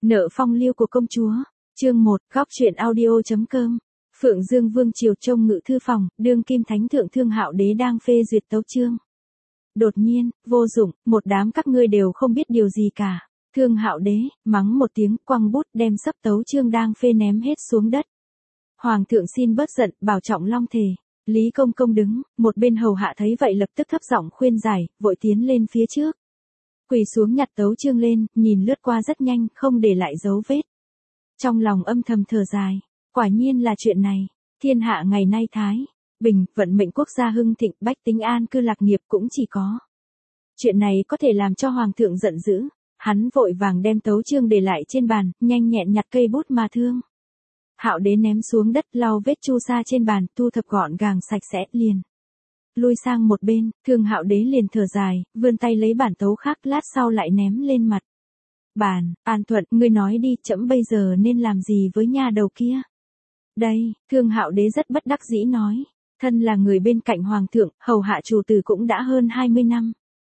Nợ phong lưu của công chúa. Chương 1, góc truyện audio.com. Phượng Dương Vương triều trông ngự thư phòng, đương kim thánh thượng Thương Hạo Đế đang phê duyệt tấu chương. Đột nhiên, vô dụng, một đám các ngươi đều không biết điều gì cả. Thương Hạo Đế mắng một tiếng, quăng bút đem sấp tấu chương đang phê ném hết xuống đất. Hoàng thượng xin bớt giận, bảo trọng long thể. Lý Công Công đứng, một bên hầu hạ thấy vậy lập tức thấp giọng khuyên giải, vội tiến lên phía trước. Quỳ xuống nhặt tấu chương lên, nhìn lướt qua rất nhanh, không để lại dấu vết. Trong lòng âm thầm thở dài, quả nhiên là chuyện này, thiên hạ ngày nay thái bình, vận mệnh quốc gia hưng thịnh, bách tính an cư lạc nghiệp cũng chỉ có. Chuyện này có thể làm cho hoàng thượng giận dữ, hắn vội vàng đem tấu chương để lại trên bàn, nhanh nhẹn nhặt cây bút mà Thương Hạo Đế ném xuống đất, lau vết chu sa trên bàn, thu thập gọn gàng sạch sẽ, liền lui sang một bên. Thương Hạo Đế liền thở dài, vươn tay lấy bản tấu khác, lát sau lại ném lên mặt bàn. An Thuận, ngươi nói đi, trẫm bây giờ nên làm gì với nha đầu kia? Đây, Thương Hạo Đế rất bất đắc dĩ nói, thân là người bên cạnh hoàng thượng, hầu hạ chủ tử cũng đã hơn 20 năm.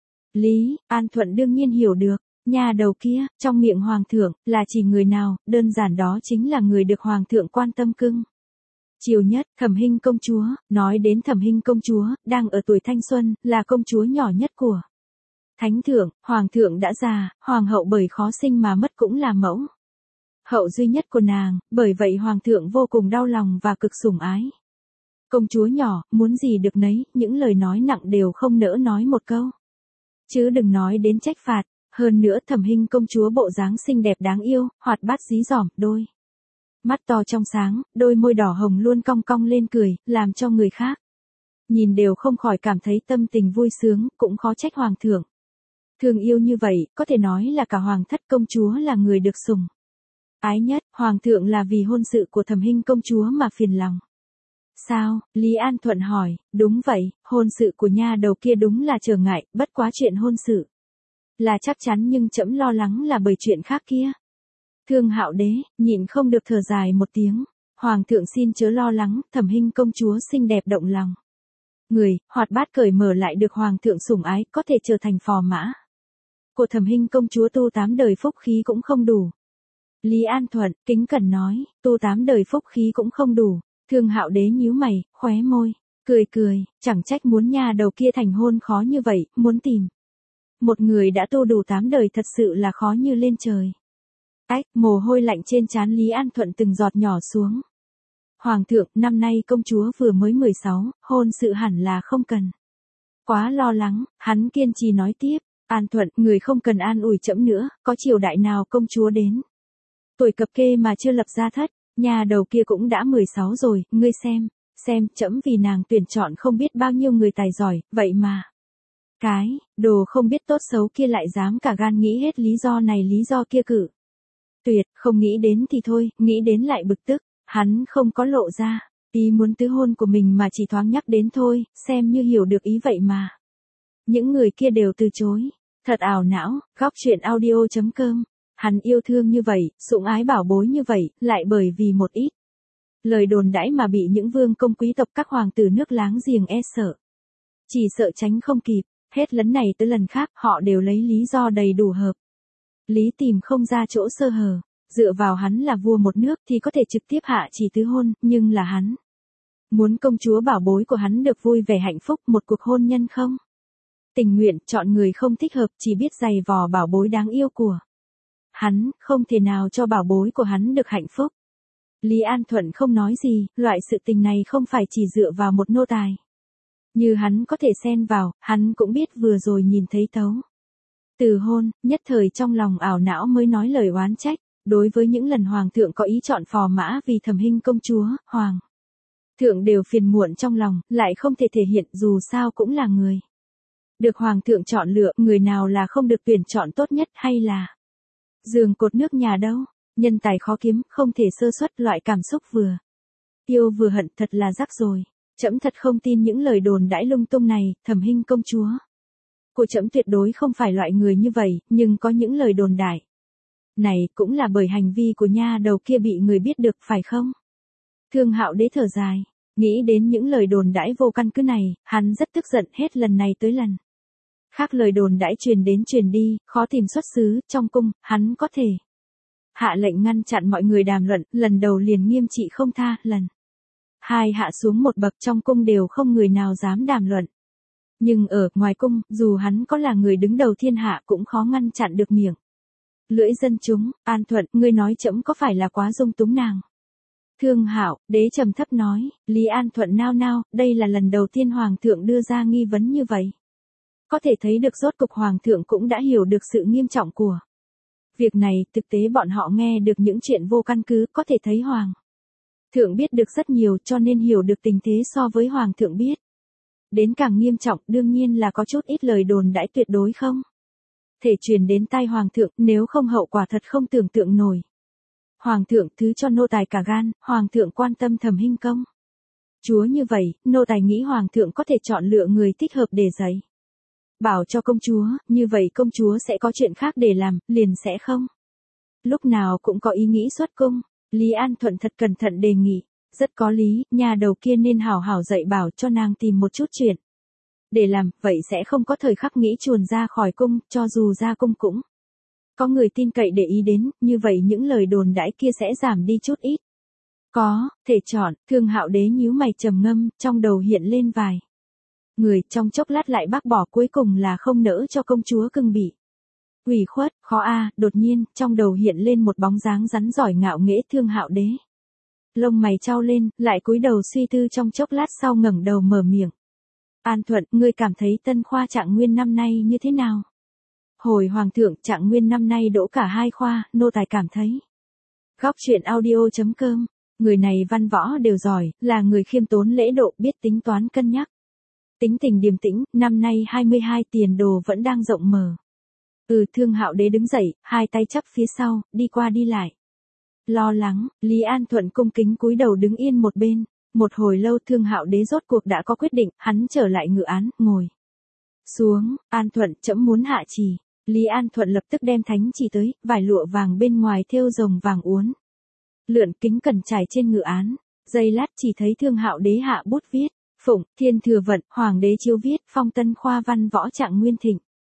Lý An Thuận đương nhiên hiểu được, nha đầu kia, trong miệng hoàng thượng, là chỉ người nào, đơn giản đó chính là người được hoàng thượng quan tâm cưng chiều nhất. Thẩm Hinh công chúa. Nói đến Thẩm Hinh công chúa, đang ở tuổi thanh xuân, là công chúa nhỏ nhất của thánh thượng. Hoàng thượng đã già, hoàng hậu bởi khó sinh mà mất cũng là mẫu hậu duy nhất của nàng, bởi vậy hoàng thượng vô cùng đau lòng và cực sủng ái. Công chúa nhỏ, muốn gì được nấy, những lời nói nặng đều không nỡ nói một câu. Chứ đừng nói đến trách phạt. Hơn nữa Thẩm Hinh công chúa bộ dáng xinh đẹp đáng yêu, hoạt bát dí dỏm, đôi mắt to trong sáng, đôi môi đỏ hồng luôn cong cong lên cười, làm cho người khác nhìn đều không khỏi cảm thấy tâm tình vui sướng, cũng khó trách hoàng thượng thương yêu như vậy. Có thể nói là cả hoàng thất công chúa là người được sủng ái nhất. Hoàng thượng là vì hôn sự của Thẩm Hinh công chúa mà phiền lòng sao? Lý An Thuận hỏi. Đúng vậy, hôn sự của nha đầu kia đúng là trở ngại, bất quá chuyện hôn sự là chắc chắn, nhưng trẫm lo lắng là bởi chuyện khác kia. Thương Hạo Đế nhịn không được thở dài một tiếng. Hoàng thượng xin chớ lo lắng, Thẩm Hinh công chúa xinh đẹp động lòng người, hoạt bát cởi mở, lại được hoàng thượng sủng ái, có thể trở thành phò mã của Thẩm Hinh công chúa, tu 8 đời phúc khí cũng không đủ. Lý An Thuận kính cẩn nói, tu 8 đời phúc khí cũng không đủ. Thương Hạo Đế nhíu mày, khóe môi cười, chẳng trách muốn nha đầu kia thành hôn khó như vậy, muốn tìm một người đã tu đủ 8 đời thật sự là khó như lên trời. Mồ hôi lạnh trên trán Lý An Thuận từng giọt nhỏ xuống. Hoàng thượng, năm nay công chúa vừa mới 16, hôn sự hẳn là không cần quá lo lắng. Hắn kiên trì nói tiếp. An Thuận, người không cần an ủi trẫm nữa, có triều đại nào công chúa đến tuổi cập kê mà chưa lập gia thất, nhà đầu kia cũng đã 16 rồi, ngươi xem, trẫm vì nàng tuyển chọn không biết bao nhiêu người tài giỏi, vậy mà cái đồ không biết tốt xấu kia lại dám cả gan nghĩ hết lý do này lý do kia cử tuyệt. Không nghĩ đến thì thôi, nghĩ đến lại bực tức. Hắn không có lộ ra ý muốn tứ hôn của mình mà chỉ thoáng nhắc đến thôi, xem như hiểu được ý vậy mà những người kia đều từ chối. Thật ảo não. Góc truyện audio.com. Hắn yêu thương như vậy, sủng ái bảo bối như vậy, lại bởi vì một ít lời đồn đãi mà bị những vương công quý tộc, các hoàng tử nước láng giềng e sợ. Chỉ sợ tránh không kịp, hết lần này tới lần khác, họ đều lấy lý do đầy đủ hợp lý tìm không ra chỗ sơ hở. Dựa vào hắn là vua một nước thì có thể trực tiếp hạ chỉ tứ hôn, nhưng là hắn muốn công chúa bảo bối của hắn được vui vẻ hạnh phúc, một cuộc hôn nhân không tình nguyện, chọn người không thích hợp, chỉ biết giày vò bảo bối đáng yêu của hắn, không thể nào cho bảo bối của hắn được hạnh phúc. Lý An Thuận không nói gì, loại sự tình này không phải chỉ dựa vào một nô tài như hắn có thể xen vào. Hắn cũng biết vừa rồi nhìn thấy tấu từ hôn, nhất thời trong lòng ảo não mới nói lời oán trách. Đối với những lần hoàng thượng có ý chọn phò mã vì Thẩm Hinh công chúa, hoàng thượng đều phiền muộn trong lòng, lại không thể thể hiện, dù sao cũng là người được hoàng thượng chọn lựa, người nào là không được tuyển chọn tốt nhất, hay là giường cột nước nhà đâu. Nhân tài khó kiếm, không thể sơ suất, loại cảm xúc vừa yêu vừa hận thật là rắc rồi. Trẫm thật không tin những lời đồn đãi lung tung này. Thẩm Hinh công chúa của trẫm tuyệt đối không phải loại người như vậy, nhưng có những lời đồn đại này cũng là bởi hành vi của nha đầu kia bị người biết được, phải không? Thương Hạo Đế thở dài, nghĩ đến những lời đồn đãi vô căn cứ này, hắn rất tức giận, hết lần này tới lần khác lời đồn đãi truyền đến truyền đi, khó tìm xuất xứ. Trong cung, hắn có thể hạ lệnh ngăn chặn mọi người đàm luận, lần đầu liền nghiêm trị không tha, lần hai hạ xuống một bậc trong cung đều không người nào dám đàm luận. Nhưng ở ngoài cung, dù hắn có là người đứng đầu thiên hạ cũng khó ngăn chặn được miệng lưỡi dân chúng. An Thuận, ngươi nói trẫm có phải là quá dung túng nàng? Thương Hạo Đế trầm thấp nói. Lý An Thuận nao nao, đây là lần đầu tiên hoàng thượng đưa ra nghi vấn như vậy. Có thể thấy được rốt cục hoàng thượng cũng đã hiểu được sự nghiêm trọng của việc này. Thực tế bọn họ nghe được những chuyện vô căn cứ, có thể thấy hoàng thượng biết được rất nhiều, cho nên hiểu được tình thế so với hoàng thượng biết đến càng nghiêm trọng. Đương nhiên là có chút ít lời đồn đãi tuyệt đối không thể truyền đến tai hoàng thượng, nếu không hậu quả thật không tưởng tượng nổi. Hoàng thượng thứ cho nô tài cả gan, hoàng thượng quan tâm Thẩm Hinh công chúa như vậy, nô tài nghĩ hoàng thượng có thể chọn lựa người thích hợp để dạy bảo cho công chúa, như vậy công chúa sẽ có chuyện khác để làm, liền sẽ không lúc nào cũng có ý nghĩ xuất cung. Lý An Thuận thật cẩn thận đề nghị. Rất có lý, nhà đầu kia nên hảo hảo dạy bảo cho nàng tìm một chút chuyện để làm, vậy sẽ không có thời khắc nghĩ chuồn ra khỏi cung, cho dù ra cung cũng có người tin cậy để ý đến, như vậy những lời đồn đãi kia sẽ giảm đi chút ít. Có thể chọn. Thương Hạo Đế nhíu mày trầm ngâm, trong đầu hiện lên vài người, trong chốc lát lại bác bỏ, cuối cùng là không nỡ cho công chúa cưng bị ủy khuất. Khó a. Đột nhiên trong đầu hiện lên một bóng dáng rắn giỏi ngạo nghễ Thương Hạo Đế. Lông mày chau lên, lại cúi đầu suy tư, trong chốc lát sau ngẩng đầu mở miệng. An Thuận, ngươi cảm thấy Tân khoa Trạng Nguyên năm nay như thế nào? Hồi hoàng thượng, Trạng Nguyên năm nay đỗ cả 2 khoa, nô tài cảm thấy. Góc truyện audio.com, người này văn võ đều giỏi, là người khiêm tốn lễ độ, biết tính toán cân nhắc. Tính tình điềm tĩnh, năm nay 22, tiền đồ vẫn đang rộng mở. Thương Hạo Đế đứng dậy, hai tay chắp phía sau, đi qua đi lại. Lo lắng, Lý An Thuận cung kính cúi đầu đứng yên một bên. Một hồi lâu Thương Hạo Đế rốt cuộc đã có quyết định, hắn trở lại ngự án, ngồi xuống. An Thuận, trẫm muốn hạ chỉ. Lý An Thuận lập tức đem thánh chỉ tới, vải lụa vàng bên ngoài thêu rồng vàng uốn lượn kính cẩn trải trên ngự án. Giây lát chỉ thấy Thương Hạo Đế hạ bút viết. Phụng Thiên Thừa Vận, Hoàng đế chiếu viết, phong Tân khoa văn võ Trạng Nguyên thịnh.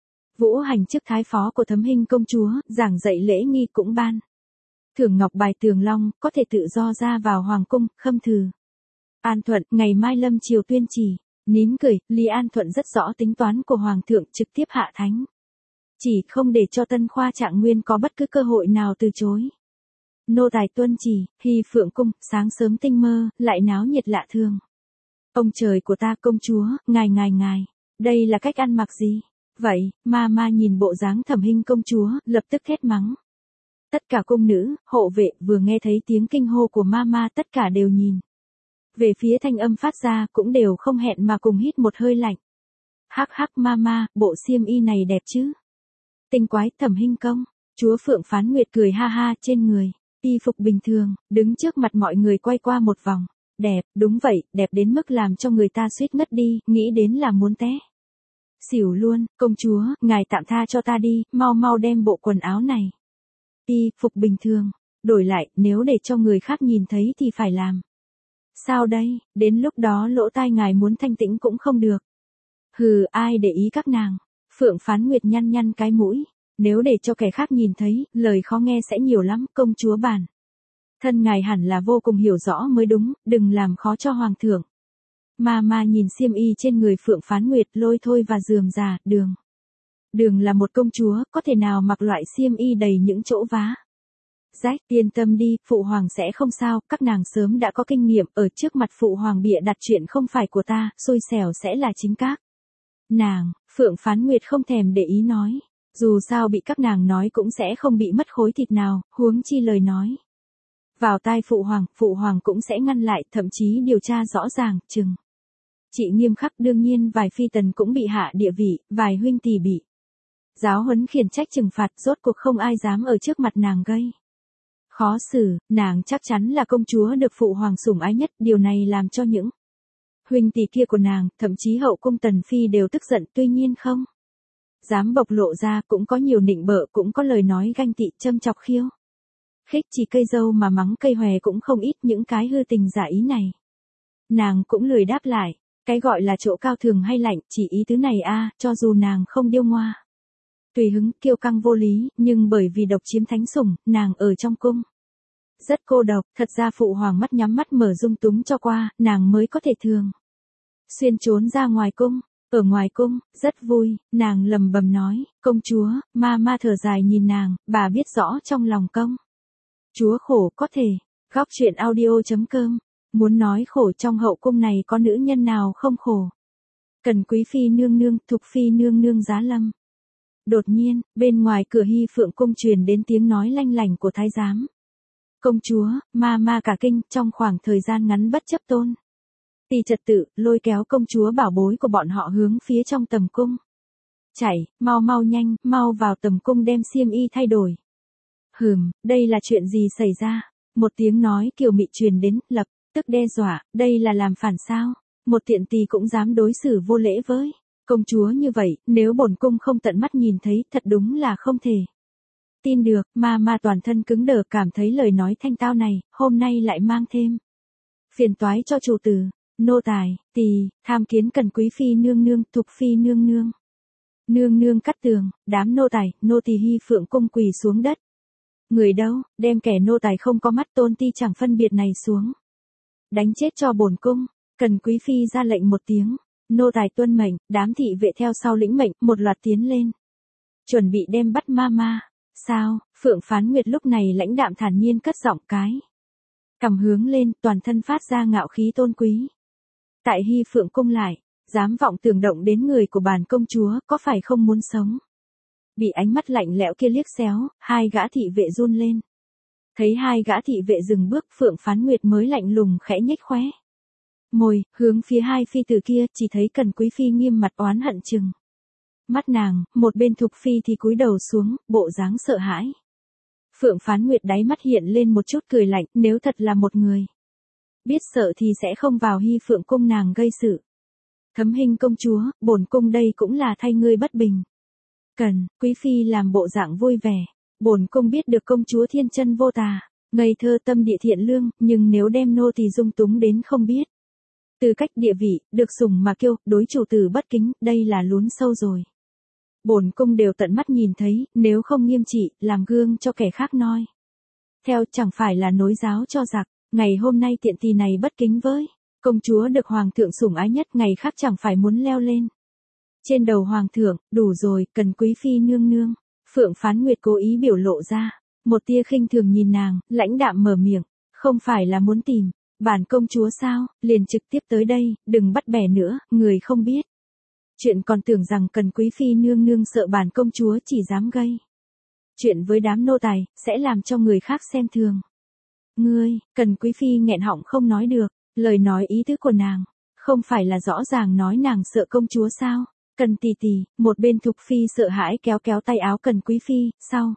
Vũ hành chức thái phó của Thẩm Hinh công chúa, giảng dạy lễ nghi cũng ban thưởng ngọc bài tường long, có thể tự do ra vào hoàng cung, khâm thừ. An Thuận, ngày mai lâm triều tuyên chỉ. Nín cười, Lý An Thuận rất rõ tính toán của hoàng thượng, trực tiếp hạ thánh chỉ, không để cho Tân khoa Trạng Nguyên có bất cứ cơ hội nào từ chối. Nô tài tuân chỉ. Hy Phượng cung, sáng sớm tinh mơ, lại náo nhiệt lạ thường. Ông trời của ta, công chúa, ngài, đây là cách ăn mặc gì vậy? Ma nhìn bộ dáng Thẩm Hinh công chúa, lập tức thét mắng. Tất cả cung nữ, hộ vệ, vừa nghe thấy tiếng kinh hô của ma, tất cả đều nhìn về phía thanh âm phát ra, cũng đều không hẹn mà cùng hít một hơi lạnh. Hắc ma, bộ xiêm y này đẹp chứ? Tinh quái. Thẩm Hinh công chúa Phượng Phán Nguyệt cười ha ha, trên người y phục bình thường, đứng trước mặt mọi người quay qua một vòng. Đẹp, đúng vậy, đẹp đến mức làm cho người ta suýt ngất đi, nghĩ đến là muốn té xỉu luôn. Công chúa, ngài tạm tha cho ta đi, mau đem bộ quần áo này. Y phục bình thường, đổi lại, nếu để cho người khác nhìn thấy thì phải làm sao đây? Đến lúc đó lỗ tai ngài muốn thanh tĩnh cũng không được. Hừ, ai để ý các nàng. Phượng Phán Nguyệt nhăn cái mũi. Nếu để cho kẻ khác nhìn thấy, lời khó nghe sẽ nhiều lắm. Công chúa bản thân ngài hẳn là vô cùng hiểu rõ mới đúng, đừng làm khó cho hoàng thượng. Ma nhìn xiêm y trên người Phượng Phán Nguyệt, lôi thôi và rườm rà. Đường là một công chúa, có thể nào mặc loại xiêm y đầy những chỗ vá rách? Yên tâm đi, phụ hoàng sẽ không sao, các nàng sớm đã có kinh nghiệm, ở trước mặt phụ hoàng bịa đặt chuyện không phải của ta, xui xẻo sẽ là chính các nàng. Phượng Phán Nguyệt không thèm để ý nói, dù sao bị các nàng nói cũng sẽ không bị mất khối thịt nào, huống chi lời nói vào tai phụ hoàng cũng sẽ ngăn lại, thậm chí điều tra rõ ràng, chừng trị nghiêm khắc. Đương nhiên vài phi tần cũng bị hạ địa vị, vài huynh tỷ bị giáo huấn khiển trách trừng phạt, rốt cuộc không ai dám ở trước mặt nàng gây khó xử. Nàng chắc chắn là công chúa được phụ hoàng sủng ái nhất, điều này làm cho những huynh tỷ kia của nàng, thậm chí hậu cung tần phi đều tức giận, tuy nhiên không dám bộc lộ ra, cũng có nhiều nịnh bợ, cũng có lời nói ganh tị, châm chọc khiêu khích. Chỉ cây dâu mà mắng cây hòe cũng không ít, những cái hư tình giả ý này nàng cũng lười đáp lại. Cái gọi là chỗ cao thường hay lạnh, chỉ ý tứ này a, cho dù nàng không điêu ngoa Tùy hứng, kiêu căng vô lý, nhưng bởi vì độc chiếm thánh sủng, nàng ở trong cung. Rất cô độc, thật ra phụ hoàng mắt nhắm mắt mở dung túng cho qua, nàng mới có thể thường xuyên trốn ra ngoài cung. Ở ngoài cung, rất vui, nàng lầm bầm nói, công chúa, ma thở dài nhìn nàng, bà biết rõ trong lòng công chúa khổ có thể. Góc truyện audio.com, muốn nói khổ trong hậu cung này có nữ nhân nào không khổ. Cần quý phi nương nương, thục phi nương nương giá lâm. Đột nhiên, bên ngoài cửa Hy Phượng cung truyền đến tiếng nói lanh lảnh của thái giám. Công chúa, ma cả kinh, trong khoảng thời gian ngắn bất chấp tôn ti trật tự, lôi kéo công chúa bảo bối của bọn họ hướng phía trong tầm cung. Chạy, mau nhanh, mau vào tầm cung đem xiêm y thay đổi. Đây là chuyện gì xảy ra? Một tiếng nói kiều mị truyền đến, lập tức đe dọa, đây là làm phản sao? Một tiện tỳ cũng dám đối xử vô lễ với công chúa như vậy, nếu bổn cung không tận mắt nhìn thấy, thật đúng là không thể tin được. Ma toàn thân cứng đờ, cảm thấy lời nói thanh tao này, hôm nay lại mang thêm phiền toái cho chủ tử. Nô tài, tỳ, tham kiến Cần quý phi nương nương, thục phi nương nương. Nương nương cắt tường, đám nô tài, nô tỳ Hy Phượng cung quỳ xuống đất. Người đâu, đem kẻ nô tài không có mắt tôn ti chẳng phân biệt này xuống. Đánh chết cho bổn cung. Cần quý phi ra lệnh một tiếng. Nô tài tuân mệnh, đám thị vệ theo sau lĩnh mệnh, một loạt tiến lên. Chuẩn bị đem bắt ma. Sao? Phượng Phán Nguyệt lúc này lãnh đạm thản nhiên cất giọng cái. Cầm hướng lên, toàn thân phát ra ngạo khí tôn quý. Tại Hy Phượng cung lại, dám vọng tưởng động đến người của bản công chúa, có phải không muốn sống? Bị ánh mắt lạnh lẽo kia liếc xéo, hai gã thị vệ run lên. Thấy hai gã thị vệ dừng bước, Phượng Phán Nguyệt mới lạnh lùng khẽ nhếch khóe môi, hướng phía hai phi tử kia, chỉ thấy Cần quý phi nghiêm mặt oán hận chừng mắt nàng, một bên thục phi thì cúi đầu xuống, bộ dáng sợ hãi. Phượng Phán Nguyệt đáy mắt hiện lên một chút cười lạnh, nếu thật là một người biết sợ thì sẽ không vào Hy Phượng cung nàng gây sự. Thấm Hinh công chúa, bổn cung đây cũng là thay ngươi bất bình. Cần quý phi làm bộ dạng vui vẻ, bổn cung biết được công chúa thiên chân vô tà, ngây thơ tâm địa thiện lương, nhưng nếu đem nô thì dung túng đến không biết tư cách địa vị, được sủng mà kiêu, đối chủ tử bất kính, đây là lún sâu rồi. Bổn cung đều tận mắt nhìn thấy, nếu không nghiêm trị, làm gương cho kẻ khác noi theo, chẳng phải là nối giáo cho giặc. Ngày hôm nay tiện tỳ này bất kính với công chúa được hoàng thượng sủng ái nhất, ngày khác chẳng phải muốn leo lên trên đầu hoàng thượng. Đủ rồi, Cần quý phi nương nương. Phượng Phán Nguyệt cố ý biểu lộ ra một tia khinh thường nhìn nàng, lãnh đạm mở miệng, không phải là muốn tìm bản công chúa sao, liền trực tiếp tới đây, đừng bắt bẻ nữa, người không biết chuyện còn tưởng rằng Cần quý phi nương nương sợ bản công chúa chỉ dám gây chuyện với đám nô tài, sẽ làm cho người khác xem thường. Ngươi, Cần quý phi nghẹn họng không nói được, lời nói ý tứ của nàng, không phải là rõ ràng nói nàng sợ công chúa sao? Cần tì, một bên thục phi sợ hãi kéo tay áo Cần quý phi, sau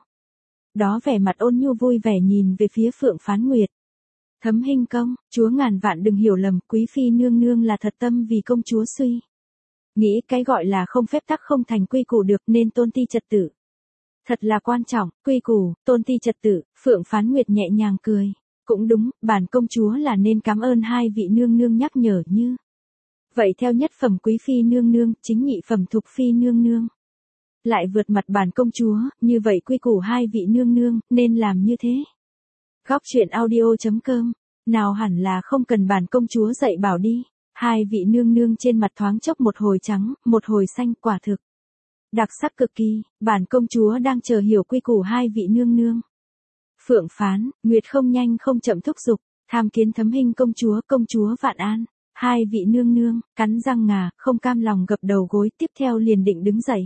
đó vẻ mặt ôn nhu vui vẻ nhìn về phía Phượng Phán Nguyệt. Thấm Hinh công, chúa ngàn vạn đừng hiểu lầm, quý phi nương nương là thật tâm vì công chúa suy nghĩ, cái gọi là không phép tắc không thành quy củ được, nên tôn ti trật tự thật là quan trọng. Quy củ, tôn ti trật tự. Phượng Phán Nguyệt nhẹ nhàng cười. Cũng đúng, bản công chúa là nên cảm ơn hai vị nương nương nhắc nhở như vậy. Theo nhất phẩm quý phi nương nương, chính nhị phẩm thục phi nương nương lại vượt mặt bản công chúa, như vậy quy củ hai vị nương nương nên làm như thế. Góc truyện audio.com, nào hẳn là không cần bản công chúa dạy bảo đi. Hai vị nương nương trên mặt thoáng chốc một hồi trắng, một hồi xanh, quả thực đặc sắc cực kỳ. Bản công chúa đang chờ hiểu quy củ hai vị nương nương. Phượng Phán Nguyệt không nhanh không chậm thúc giục, tham kiến Thấm Hinh công chúa vạn an. Hai vị nương nương cắn răng ngà, không cam lòng gập đầu gối, tiếp theo liền định đứng dậy.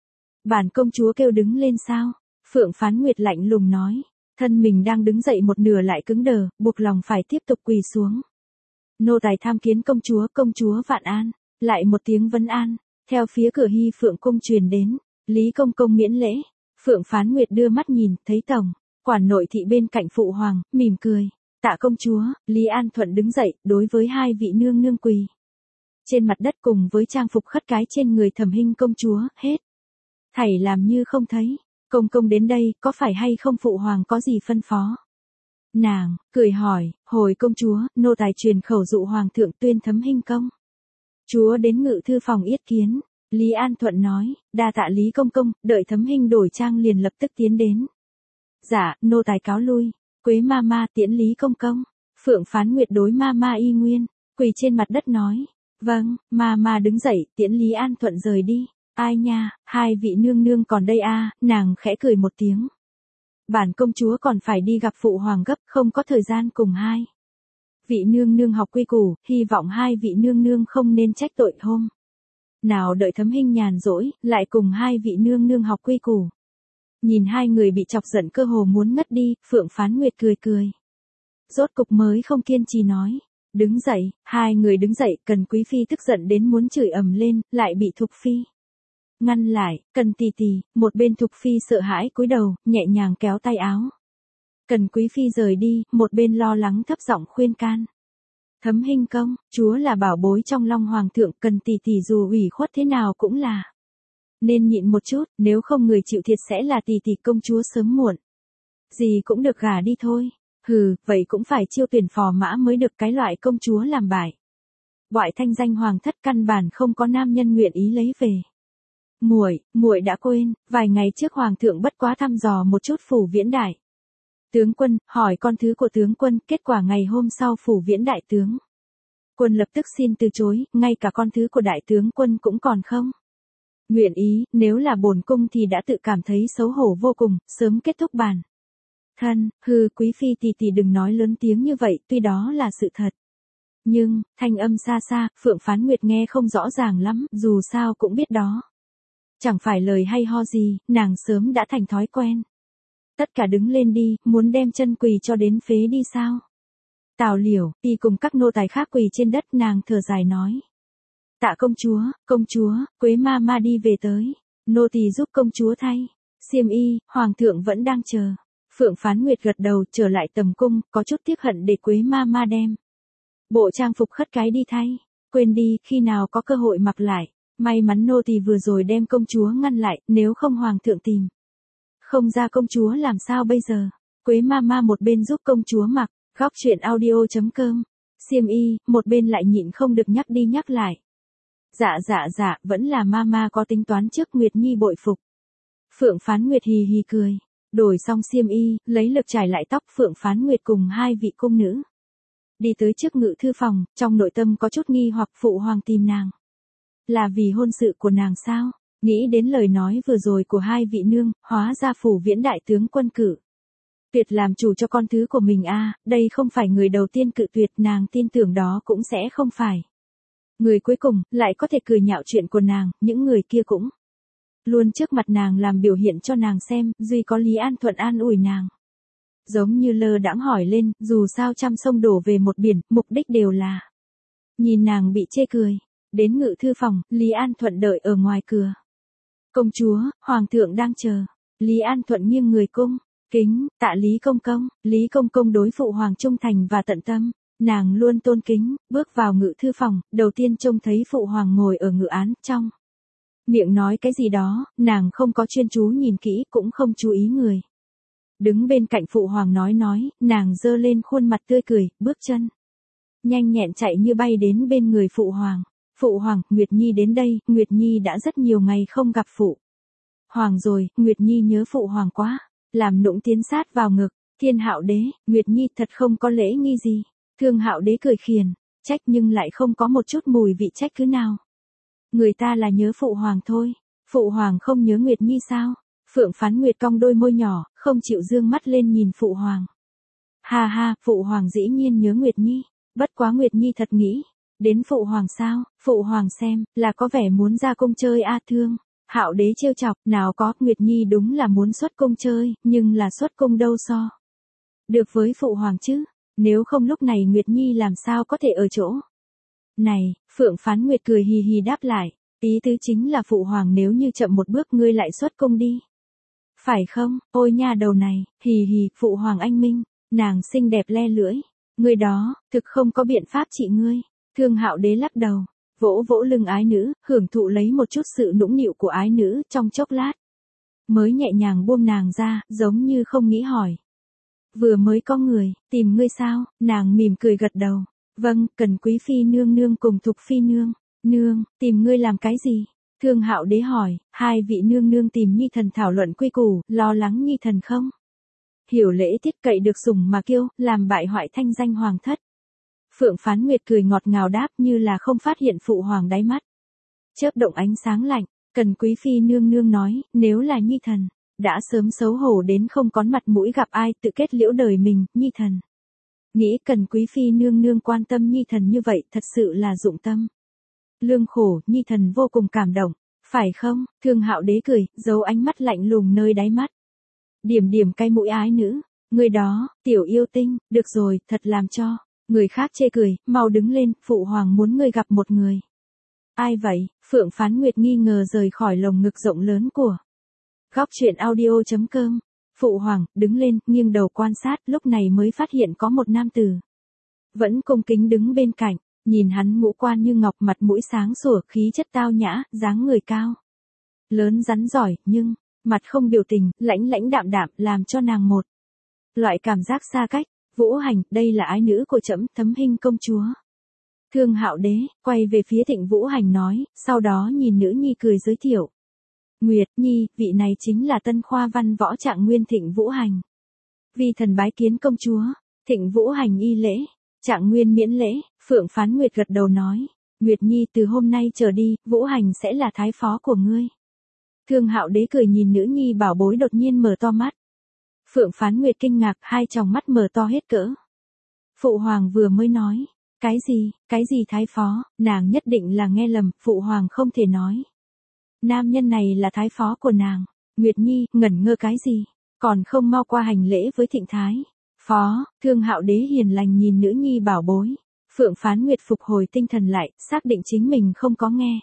Bản công chúa kêu đứng lên sao? Phượng Phán Nguyệt lạnh lùng nói, thân mình đang đứng dậy một nửa lại cứng đờ, buộc lòng phải tiếp tục quỳ xuống. Nô tài tham kiến công chúa vạn an. Lại một tiếng vấn an, theo phía cửa Hy Phượng cung truyền đến. Lý công công miễn lễ. Phượng Phán Nguyệt đưa mắt nhìn, thấy tổng quản nội thị bên cạnh phụ hoàng, mỉm cười. Tạ công chúa. Lý An Thuận đứng dậy, đối với hai vị nương nương quỳ trên mặt đất cùng với trang phục khất cái trên người Thẩm Hinh công chúa, hết thảy làm như không thấy. Công công đến đây, có phải hay không phụ hoàng có gì phân phó? Nàng cười hỏi, hồi công chúa, nô tài truyền khẩu dụ hoàng thượng tuyên Thấm Hinh công chúa đến ngự thư phòng yết kiến. Lý An Thuận nói, đa tạ Lý công công, đợi Thấm Hinh đổi trang liền lập tức tiến đến. Dạ, nô tài cáo lui. Quế ma ma tiễn Lý công công. Phượng Phán Nguyệt đối ma ma y nguyên, quỳ trên mặt đất nói. Vâng, ma ma đứng dậy, tiễn Lý An Thuận rời đi. Ai nha, hai vị nương nương còn đây à, nàng khẽ cười một tiếng. Bản công chúa còn phải đi gặp phụ hoàng gấp, không có thời gian cùng hai vị nương nương học quy củ, hy vọng hai vị nương nương không nên trách tội hôm nào đợi Thấm Hinh nhàn rỗi, lại cùng hai vị nương nương học quy củ. Nhìn hai người bị chọc giận cơ hồ muốn ngất đi, Phượng Phán Nguyệt cười cười. Rốt cục mới không kiên trì nói. Đứng dậy, hai người đứng dậy, Cần Quý Phi tức giận đến muốn chửi ầm lên, lại bị Thục Phi ngăn lại. Cần tì tì, một bên Thục Phi sợ hãi cúi đầu, nhẹ nhàng kéo tay áo. Cần Quý Phi rời đi, một bên lo lắng thấp giọng khuyên can. Thấm Hinh công, chúa là bảo bối trong Long Hoàng thượng, Cần tì tì dù ủy khuất thế nào cũng là nên nhịn một chút, nếu không người chịu thiệt sẽ là tì tì công chúa sớm muộn. Gì cũng được gả đi thôi. Hừ, vậy cũng phải chiêu tuyển phò mã mới được, cái loại công chúa làm bại ngoại thanh danh hoàng thất căn bản không có nam nhân nguyện ý lấy về. Muội đã quên, vài ngày trước hoàng thượng bất quá thăm dò một chút Phủ Viễn đại tướng quân, hỏi con thứ của tướng quân, kết quả ngày hôm sau Phủ Viễn đại tướng quân lập tức xin từ chối, ngay cả con thứ của đại tướng quân cũng còn không nguyện ý, nếu là bổn cung thì đã tự cảm thấy xấu hổ vô cùng, sớm kết thúc bản thân. Hừ, Quý Phi tì tì đừng nói lớn tiếng như vậy, tuy đó là sự thật. Nhưng, thanh âm xa xa, Phượng Phán Nguyệt nghe không rõ ràng lắm, dù sao cũng biết đó. Chẳng phải lời hay ho gì, nàng sớm đã thành thói quen. Tất cả đứng lên đi, muốn đem chân quỳ cho đến phế đi sao? Tào Liểu, đi cùng các nô tài khác quỳ trên đất, nàng thở dài nói. Tạ công chúa, Quế ma ma đi về tới. Nô tỳ giúp công chúa thay xiêm y, hoàng thượng vẫn đang chờ. Phượng Phán Nguyệt gật đầu, trở lại tầm cung, có chút tiếc hận để Quế ma ma đem bộ trang phục khất cái đi thay. Quên đi, khi nào có cơ hội mặc lại. May mắn nô tỳ vừa rồi đem công chúa ngăn lại, nếu không hoàng thượng tìm không ra công chúa làm sao bây giờ. Quế ma ma một bên giúp công chúa mặc góc truyện audio.com xiêm y, một bên lại nhịn không được nhắc đi nhắc lại. Dạ, vẫn là ma ma có tính toán trước. Nguyệt Nhi bội phục. Phượng Phán Nguyệt hì hì cười. Đổi xong xiêm y, lấy lực trải lại tóc, Phượng Phán Nguyệt cùng hai vị cung nữ đi tới trước ngự thư phòng, trong nội tâm có chút nghi hoặc. Phụ hoàng tìm nàng là vì hôn sự của nàng sao? Nghĩ đến lời nói vừa rồi của hai vị nương, hóa ra Phủ Viễn đại tướng quân cử tuyệt làm chủ cho con thứ của mình a, đây không phải người đầu tiên cự tuyệt, nàng tin tưởng đó cũng sẽ không phải người cuối cùng, lại có thể cười nhạo chuyện của nàng, những người kia cũng luôn trước mặt nàng làm biểu hiện cho nàng xem, duy có Lý An Thuận an ủi nàng. Giống như lơ đãng hỏi lên, dù sao trăm sông đổ về một biển, mục đích đều là nhìn nàng bị chê cười. Đến ngự thư phòng, Lý An Thuận đợi ở ngoài cửa. Công chúa, hoàng thượng đang chờ. Lý An Thuận nghiêng người cung kính, tạ Lý công công. Lý công công đối phụ hoàng trung thành và tận tâm, nàng luôn tôn kính. Bước vào ngự thư phòng, đầu tiên trông thấy phụ hoàng ngồi ở ngự án, trong miệng nói cái gì đó, nàng không có chuyên chú nhìn kỹ, cũng không chú ý người đứng bên cạnh phụ hoàng nói, nàng giơ lên khuôn mặt tươi cười, bước chân nhanh nhẹn chạy như bay đến bên người phụ hoàng. Phụ hoàng, Nguyệt Nhi đến đây. Nguyệt Nhi đã rất nhiều ngày không gặp phụ hoàng rồi, Nguyệt Nhi nhớ phụ hoàng quá. Làm nũng tiến sát vào ngực. Thiên Hạo Đế, Nguyệt Nhi thật không có lễ nghi gì. Thương Hạo Đế cười khiển trách nhưng lại không có một chút mùi vị trách cứ nào. Người ta là nhớ phụ hoàng thôi. Phụ hoàng không nhớ Nguyệt Nhi sao? Phượng Phán Nguyệt cong đôi môi nhỏ, không chịu dương mắt lên nhìn phụ hoàng. Ha ha, phụ hoàng dĩ nhiên nhớ Nguyệt Nhi. Bất quá Nguyệt Nhi thật nghĩ đến phụ hoàng sao? Phụ hoàng xem, là có vẻ muốn ra cung chơi a. Thương Hạo Đế trêu chọc, nào có, Nguyệt Nhi đúng là muốn xuất cung chơi, nhưng là xuất cung đâu so được với phụ hoàng chứ. Nếu không lúc này Nguyệt Nhi làm sao có thể ở chỗ này. Phượng Phán Nguyệt cười hì hì đáp lại, ý tứ chính là phụ hoàng nếu như chậm một bước ngươi lại xuất cung đi. Phải không? Ôi nha đầu này, hì hì, phụ hoàng anh minh. Nàng xinh đẹp le lưỡi. Ngươi đó, thực không có biện pháp trị ngươi. Thương Hạo Đế lắc đầu, vỗ vỗ lưng ái nữ, hưởng thụ lấy một chút sự nũng nịu của ái nữ, trong chốc lát mới nhẹ nhàng buông nàng ra, giống như không nghĩ hỏi. Vừa mới có người tìm ngươi sao? Nàng mỉm cười gật đầu. Vâng, Cần Quý Phi nương nương cùng Thục Phi nương nương tìm ngươi làm cái gì? Thương Hạo Đế hỏi, hai vị nương nương tìm nhi thần thảo luận quy củ, lo lắng nhi thần không? Hiểu lễ tiết cậy được dùng mà kiêu, làm bại hoại thanh danh hoàng thất. Phượng Phán Nguyệt cười ngọt ngào đáp như là không phát hiện phụ hoàng đáy mắt. Chớp động ánh sáng lạnh, Cần Quý Phi nương nương nói, nếu là nhi thần, đã sớm xấu hổ đến không có mặt mũi gặp ai tự kết liễu đời mình, nhi thần. Nghĩ Cần Quý Phi nương nương quan tâm nhi thần như vậy thật sự là dụng tâm. Lương khổ, nhi thần vô cùng cảm động, phải không? Thương Hạo Đế cười, giấu ánh mắt lạnh lùng nơi đáy mắt. Điểm điểm cay mũi ái nữ, người đó, tiểu yêu tinh, được rồi, thật làm cho người khác chê cười, mau đứng lên, phụ hoàng muốn ngươi gặp một người. Ai vậy? Phượng Phán Nguyệt nghi ngờ rời khỏi lồng ngực rộng lớn của Góc Truyện Audio.com. Phụ hoàng, đứng lên, nghiêng đầu quan sát, lúc này mới phát hiện có một nam tử. Vẫn cung kính đứng bên cạnh, nhìn hắn ngũ quan như ngọc, mặt mũi sáng sủa, khí chất tao nhã, dáng người cao. Lớn rắn giỏi, nhưng, mặt không biểu tình, lãnh lãnh đạm đạm, làm cho nàng một loại cảm giác xa cách. Vũ Hành, đây là ái nữ của trẫm, Thấm Hinh công chúa. Thương Hạo Đế, quay về phía Thịnh Vũ Hành nói, sau đó nhìn nữ nhi cười giới thiệu. Nguyệt Nhi, vị này chính là tân khoa văn võ Trạng Nguyên Thịnh Vũ Hành. Vi thần bái kiến công chúa. Thịnh Vũ Hành y lễ. Trạng Nguyên miễn lễ. Phượng Phán Nguyệt gật đầu nói, Nguyệt Nhi từ hôm nay trở đi, Vũ Hành sẽ là thái phó của ngươi. Thương Hạo Đế cười nhìn nữ nhi bảo bối đột nhiên mở to mắt. Phượng Phán Nguyệt kinh ngạc, hai tròng mắt mở to hết cỡ. Phụ hoàng vừa mới nói, cái gì thái phó, nàng nhất định là nghe lầm, phụ hoàng không thể nói. Nam nhân này là thái phó của nàng. Nguyệt Nhi, ngẩn ngơ cái gì, còn không mau qua hành lễ với Thịnh thái phó. Thương Hạo Đế hiền lành nhìn nữ nhi bảo bối. Phượng Phán Nguyệt phục hồi tinh thần lại, xác định chính mình không có nghe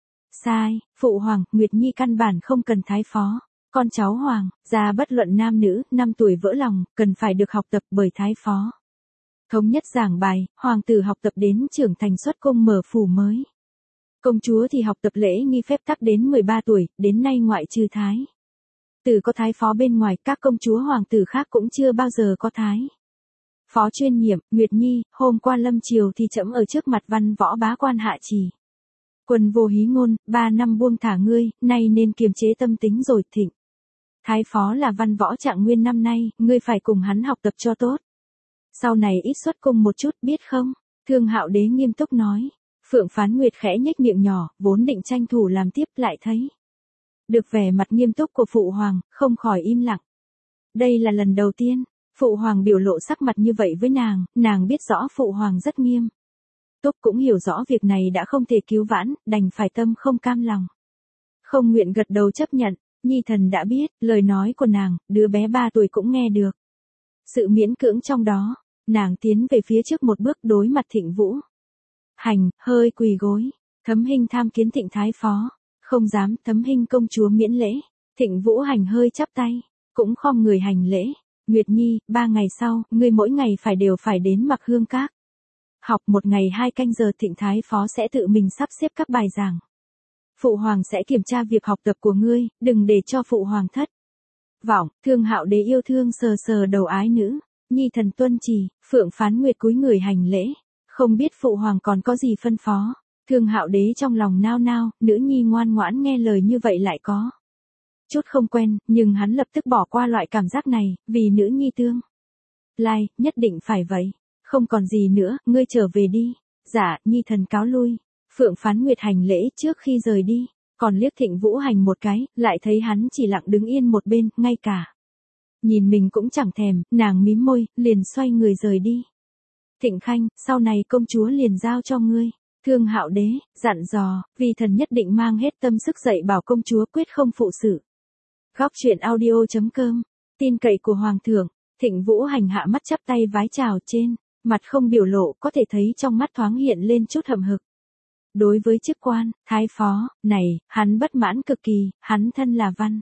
sai. Phụ hoàng, Nguyệt Nhi căn bản không cần thái phó. Con cháu hoàng, gia bất luận nam nữ, 5 tuổi vỡ lòng, cần phải được học tập bởi thái phó. Thống nhất giảng bài, hoàng tử học tập đến trưởng thành xuất cung mở phủ mới. Công chúa thì học tập lễ nghi phép tắc đến 13 tuổi, đến nay ngoại trừ thái tử có thái phó bên ngoài, các công chúa hoàng tử khác cũng chưa bao giờ có thái phó chuyên nhiệm. Nguyệt Nhi, hôm qua lâm triều thì trẫm ở trước mặt văn võ bá quan hạ chỉ. Quân vô hí ngôn, 3 năm buông thả ngươi, nay nên kiềm chế tâm tính rồi. Thịnh thái phó là văn võ Trạng Nguyên năm nay, ngươi phải cùng hắn học tập cho tốt. Sau này ít xuất cung một chút, biết không? Thương Hạo Đế nghiêm túc nói. Phượng Phán Nguyệt khẽ nhếch miệng nhỏ, vốn định tranh thủ làm tiếp, lại thấy được vẻ mặt nghiêm túc của phụ hoàng, không khỏi im lặng. Đây là lần đầu tiên phụ hoàng biểu lộ sắc mặt như vậy với nàng biết rõ phụ hoàng rất nghiêm túc, cũng hiểu rõ việc này đã không thể cứu vãn, đành phải tâm không cam lòng, không nguyện gật đầu chấp nhận. Nhi thần đã biết, lời nói của nàng, đứa bé 3 tuổi cũng nghe được. Sự miễn cưỡng trong đó, nàng tiến về phía trước một bước đối mặt Thịnh Vũ Hành, hơi quỳ gối. Thấm Hinh tham kiến Thịnh thái phó. Không dám. Thấm Hinh công chúa miễn lễ. Thịnh Vũ Hành hơi chắp tay, cũng khom người hành lễ. Nguyệt Nhi, 3 ngày sau, ngươi mỗi ngày đều phải đến Mặc Hương Các học 1 ngày 2 canh giờ. Thịnh thái phó sẽ tự mình sắp xếp các bài giảng. Phụ hoàng sẽ kiểm tra việc học tập của ngươi, đừng để cho phụ hoàng thất vọng. Thương Hạo Đế yêu thương sờ sờ đầu ái nữ. Nhi thần tuân chỉ. Phượng Phán Nguyệt cúi người hành lễ. Không biết phụ hoàng còn có gì phân phó. Thương Hạo Đế trong lòng nao nao, nữ nhi ngoan ngoãn nghe lời như vậy lại có chút không quen, nhưng hắn lập tức bỏ qua loại cảm giác này, vì nữ nhi tương lai, nhất định phải vậy. Không còn gì nữa, ngươi trở về đi. Dạ, nhi thần cáo lui. Phượng Phán Nguyệt hành lễ trước khi rời đi, còn liếc Thịnh Vũ Hành một cái, lại thấy hắn chỉ lặng đứng yên một bên, ngay cả nhìn mình cũng chẳng thèm, nàng mím môi, liền xoay người rời đi. Thịnh Khanh, sau này công chúa liền giao cho ngươi. Thương Hạo Đế dặn dò, vì thần nhất định mang hết tâm sức dạy bảo công chúa, quyết không phụ sự. Góc Truyện Audio.com. Tin cậy của hoàng thượng. Thịnh Vũ Hành hạ mắt chắp tay vái chào, trên mặt không biểu lộ, có thể thấy trong mắt thoáng hiện lên chút hậm hực. Đối với chức quan thái phó này, hắn bất mãn cực kỳ. Hắn thân là văn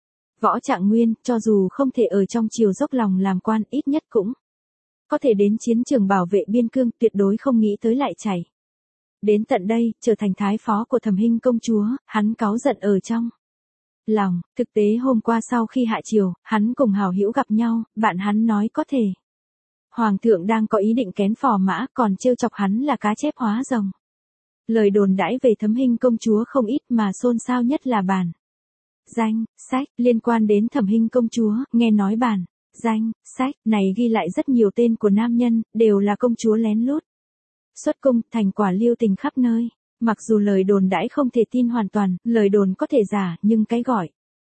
võ Trạng Nguyên, cho dù không thể ở trong triều dốc lòng làm quan, ít nhất cũng có thể đến chiến trường bảo vệ biên cương, tuyệt đối không nghĩ tới lại chảy đến tận đây, trở thành thái phó của Thẩm Hinh công chúa. Hắn cáu giận ở trong lòng. Thực tế hôm qua sau khi hạ triều, hắn cùng hảo hữu gặp nhau, bạn hắn nói có thể hoàng thượng đang có ý định kén phò mã, còn trêu chọc hắn là cá chép hóa rồng. Lời đồn đãi về Thấm Hinh công chúa không ít mà xôn xao nhất là bản danh sách liên quan đến Thẩm Hinh công chúa, nghe nói bản danh sách này ghi lại rất nhiều tên của nam nhân, đều là công chúa lén lút xuất cung, thành quả lưu tình khắp nơi. Mặc dù lời đồn đãi không thể tin hoàn toàn, lời đồn có thể giả, nhưng cái gọi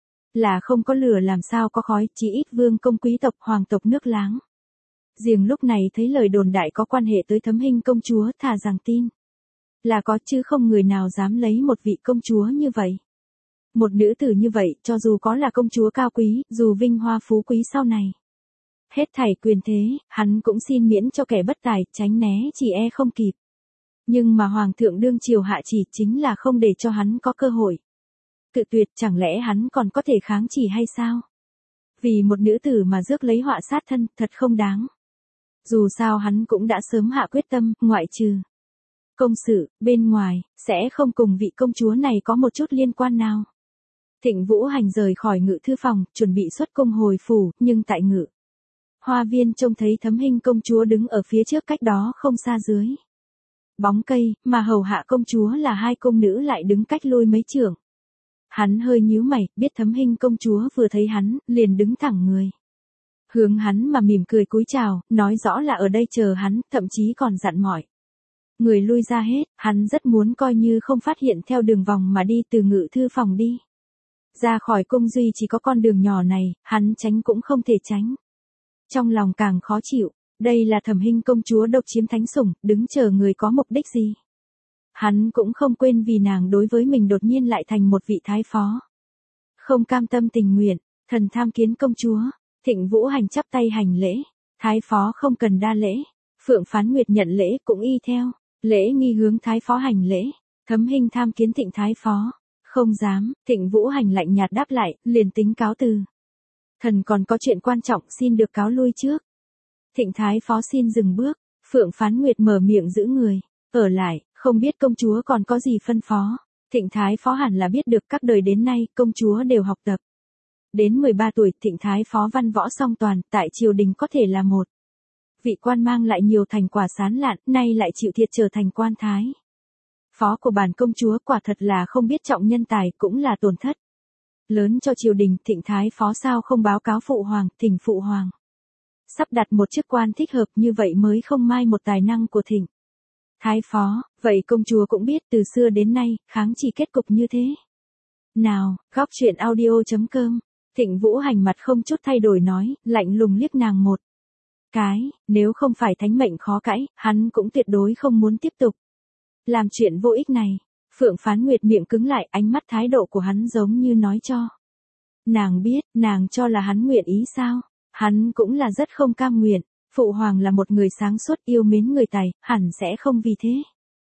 là không có lửa làm sao có khói, chỉ ít vương công quý tộc hoàng tộc nước láng. Riêng lúc này thấy lời đồn đại có quan hệ tới Thấm Hinh công chúa, thà rằng tin là có, chứ không người nào dám lấy một vị công chúa như vậy. Một nữ tử như vậy, cho dù có là công chúa cao quý, dù vinh hoa phú quý sau này hết thảy quyền thế, hắn cũng xin miễn cho kẻ bất tài, tránh né chỉ e không kịp. Nhưng mà hoàng thượng đương triều hạ chỉ chính là không để cho hắn có cơ hội cự tuyệt, chẳng lẽ hắn còn có thể kháng chỉ hay sao? Vì một nữ tử mà rước lấy họa sát thân, thật không đáng. Dù sao hắn cũng đã sớm hạ quyết tâm, ngoại trừ công sự, bên ngoài, sẽ không cùng vị công chúa này có một chút liên quan nào. Thịnh Vũ Hành rời khỏi ngự thư phòng, chuẩn bị xuất cung hồi phủ, nhưng tại ngự hoa viên trông thấy Thấm Hinh công chúa đứng ở phía trước cách đó không xa dưới bóng cây, mà hầu hạ công chúa là hai công nữ lại đứng cách lui mấy trượng. Hắn hơi nhíu mày, biết Thấm Hinh công chúa vừa thấy hắn, liền đứng thẳng người. Hướng hắn mà mỉm cười cúi chào, nói rõ là ở đây chờ hắn, thậm chí còn dặn mỏi người lui ra hết, hắn rất muốn coi như không phát hiện theo đường vòng mà đi từ ngự thư phòng đi. Ra khỏi cung duy chỉ có con đường nhỏ này, hắn tránh cũng không thể tránh. Trong lòng càng khó chịu, đây là Thẩm Hinh công chúa độc chiếm thánh sủng, đứng chờ người có mục đích gì. Hắn cũng không quên vì nàng đối với mình đột nhiên lại thành một vị thái phó. Không cam tâm tình nguyện, thần tham kiến công chúa. Thịnh Vũ Hành chắp tay hành lễ, thái phó không cần đa lễ. Phượng Phán Nguyệt nhận lễ cũng y theo, lễ nghi hướng thái phó hành lễ. Thấm Hinh tham kiến Thịnh thái phó. Không dám, Thịnh Vũ Hành lạnh nhạt đáp lại, liền tính cáo từ. Thần còn có chuyện quan trọng, xin được cáo lui trước. Thịnh thái phó xin dừng bước. Phượng Phán Nguyệt mở miệng giữ người, ở lại, không biết công chúa còn có gì phân phó. Thịnh thái phó hẳn là biết được các đời đến nay, công chúa đều học tập. Đến 13 tuổi, Thịnh thái phó văn võ song toàn, tại triều đình có thể là một vị quan mang lại nhiều thành quả sán lạn, nay lại chịu thiệt trở thành quan thái phó của bản công chúa, quả thật là không biết trọng nhân tài, cũng là tổn thất lớn cho triều đình. Thịnh thái phó sao không báo cáo phụ hoàng, thỉnh phụ hoàng sắp đặt một chức quan thích hợp, như vậy mới không mai một tài năng của Thịnh thái phó. Vậy công chúa cũng biết từ xưa đến nay, kháng chỉ kết cục như thế nào. Góc truyện audio.com. Thịnh Vũ Hành mặt không chút thay đổi nói, lạnh lùng liếc nàng một cái, nếu không phải thánh mệnh khó cãi, hắn cũng tuyệt đối không muốn tiếp tục làm chuyện vô ích này. Phượng Phán Nguyệt miệng cứng lại, ánh mắt thái độ của hắn giống như nói cho nàng biết, nàng cho là hắn nguyện ý sao? Hắn cũng là rất không cam nguyện. Phụ hoàng là một người sáng suốt, yêu mến người tài, hẳn sẽ không vì thế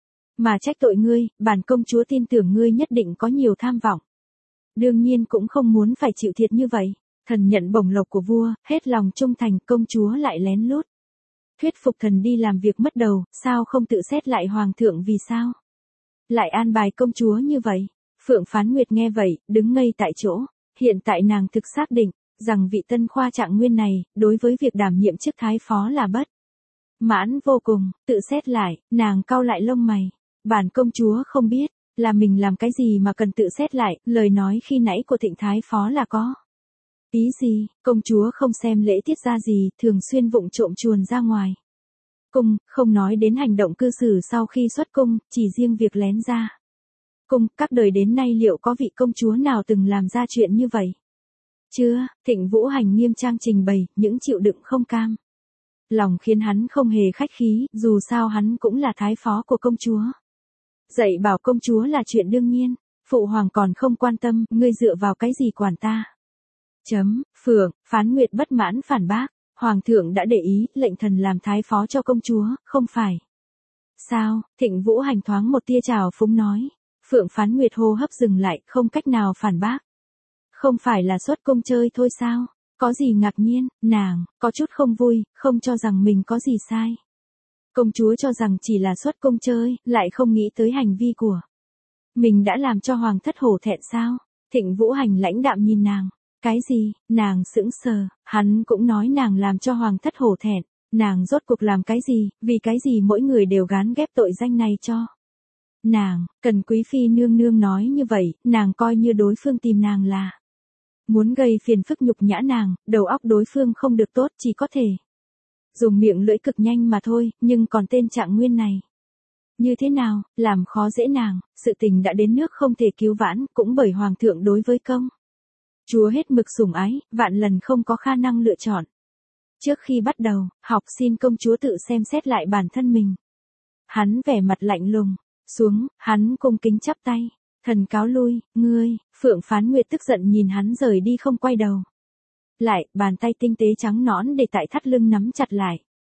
mà trách tội ngươi. Bản công chúa tin tưởng ngươi nhất định có nhiều tham vọng, đương nhiên cũng không muốn phải chịu thiệt như vậy. Thần nhận bổng lộc của vua, hết lòng trung thành, công chúa lại lén lút thuyết phục thần đi làm việc mất đầu, sao không tự xét lại hoàng thượng vì sao lại an bài công chúa như vậy? Phượng Phán Nguyệt nghe vậy, đứng ngây tại chỗ. Hiện tại nàng thực xác định rằng vị tân khoa trạng nguyên này, đối với việc đảm nhiệm chức thái phó là bất mãn vô cùng. Tự xét lại, nàng cau lại lông mày. Bản công chúa không biết là mình làm cái gì mà cần tự xét lại. Lời nói khi nãy của Thịnh thái phó là có ý gì? Công chúa không xem lễ tiết ra gì, thường xuyên vụng trộm chuồn ra ngoài cung, không nói đến hành động cư xử sau khi xuất cung, chỉ riêng việc lén ra cung, các đời đến nay liệu có vị công chúa nào từng làm ra chuyện như vậy? Chưa. Thịnh Vũ Hành nghiêm trang trình bày, những chịu đựng không cam lòng khiến hắn không hề khách khí, dù sao hắn cũng là thái phó của công chúa. Dạy bảo công chúa là chuyện đương nhiên. Phụ hoàng còn không quan tâm, ngươi dựa vào cái gì quản ta? Phượng Phán Nguyệt bất mãn phản bác. Hoàng thượng đã để ý, lệnh thần làm thái phó cho công chúa, không phải sao? Thịnh Vũ Hành thoáng một tia trào phúng nói. Phượng Phán Nguyệt hô hấp dừng lại, không cách nào phản bác. Không phải là xuất cung chơi thôi sao? Có gì ngạc nhiên? Nàng có chút không vui, không cho rằng mình có gì sai. Công chúa cho rằng chỉ là xuất cung chơi, lại không nghĩ tới hành vi của mình đã làm cho hoàng thất hổ thẹn sao? Thịnh Vũ Hành lãnh đạm nhìn nàng. Cái gì? Nàng sững sờ. Hắn cũng nói nàng làm cho hoàng thất hổ thẹn. Nàng rốt cuộc làm cái gì? Vì cái gì mỗi người đều gán ghép tội danh này cho Nàng, Cần Quý Phi nương nương nói như vậy, nàng coi như đối phương tìm nàng là muốn gây phiền phức nhục nhã nàng, đầu óc đối phương không được tốt chỉ có thể dùng miệng lưỡi cực nhanh mà thôi, nhưng còn tên Trạng Nguyên này. Như thế nào, làm khó dễ nàng, sự tình đã đến nước không thể cứu vãn, cũng bởi Hoàng thượng đối với công chúa hết mực sủng ái, vạn lần không có khả năng lựa chọn. Trước khi bắt đầu, học xin công chúa tự xem xét lại bản thân mình. Hắn vẻ mặt lạnh lùng, xuống, hắn cung kính chắp tay. Thần cáo lui, ngươi, Phượng Phán Nguyệt tức giận nhìn hắn rời đi không quay đầu. Lại, bàn tay tinh tế trắng nõn để tại thắt lưng nắm chặt lại.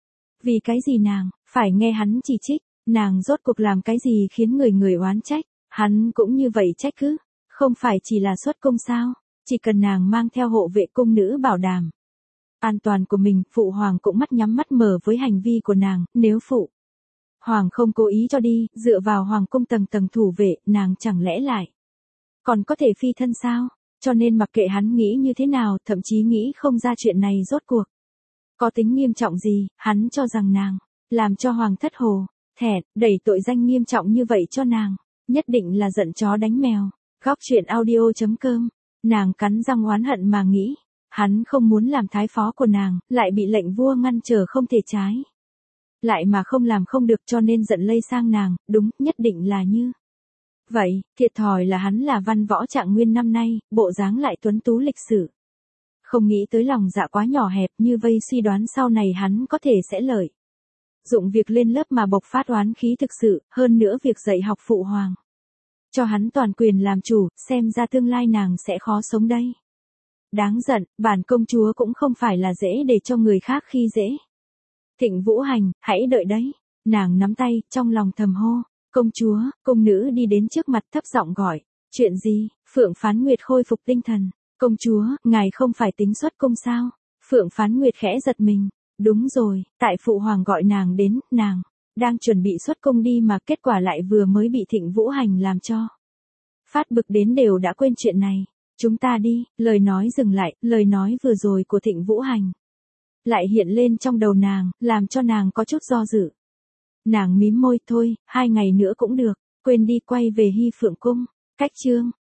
Vì cái gì nàng, phải nghe hắn chỉ trích, nàng rốt cuộc làm cái gì khiến người người oán trách, hắn cũng như vậy trách cứ, không phải chỉ là xuất cung sao, chỉ cần nàng mang theo hộ vệ cung nữ bảo đảm an toàn của mình, phụ hoàng cũng mắt nhắm mắt mở với hành vi của nàng, nếu phụ hoàng không cố ý cho đi, dựa vào hoàng cung tầng tầng thủ vệ, nàng chẳng lẽ lại còn có thể phi thân sao? Cho nên mặc kệ hắn nghĩ như thế nào, thậm chí nghĩ không ra chuyện này rốt cuộc có tính nghiêm trọng gì, hắn cho rằng nàng làm cho hoàng thất hồ thẹn, đẩy tội danh nghiêm trọng như vậy cho nàng, nhất định là giận chó đánh mèo. Góc truyện audio.com. Nàng cắn răng oán hận mà nghĩ, hắn không muốn làm thái phó của nàng, lại bị lệnh vua ngăn trở không thể trái lại mà không làm không được, cho nên giận lây sang nàng, đúng, nhất định là như vậy. Thiệt thòi là hắn là văn võ Trạng Nguyên năm nay, bộ dáng lại tuấn tú lịch sử. Không nghĩ tới lòng dạ quá nhỏ hẹp, như vây suy đoán sau này hắn có thể sẽ lợi dụng việc lên lớp mà bộc phát oán khí thực sự, hơn nữa việc dạy học phụ hoàng cho hắn toàn quyền làm chủ, xem ra tương lai nàng sẽ khó sống đây. Đáng giận, bản công chúa cũng không phải là dễ để cho người khác khi dễ. Thịnh Vũ Hành, hãy đợi đấy. Nàng nắm tay, trong lòng thầm hô. Công chúa, cung nữ đi đến trước mặt thấp giọng gọi. Chuyện gì? Phượng Phán Nguyệt khôi phục tinh thần. Công chúa, ngài không phải tính xuất cung sao? Phượng Phán Nguyệt khẽ giật mình. Đúng rồi, tại phụ hoàng gọi nàng đến, nàng đang chuẩn bị xuất cung đi mà kết quả lại vừa mới bị Thịnh Vũ Hành làm cho phát bực đến đều đã quên chuyện này. Chúng ta đi, lời nói dừng lại, lời nói vừa rồi của Thịnh Vũ Hành lại hiện lên trong đầu nàng, làm cho nàng có chút do dự. Nàng mím môi, thôi, 2 ngày nữa cũng được, quên đi, quay về Hy Phượng cung. Cách chương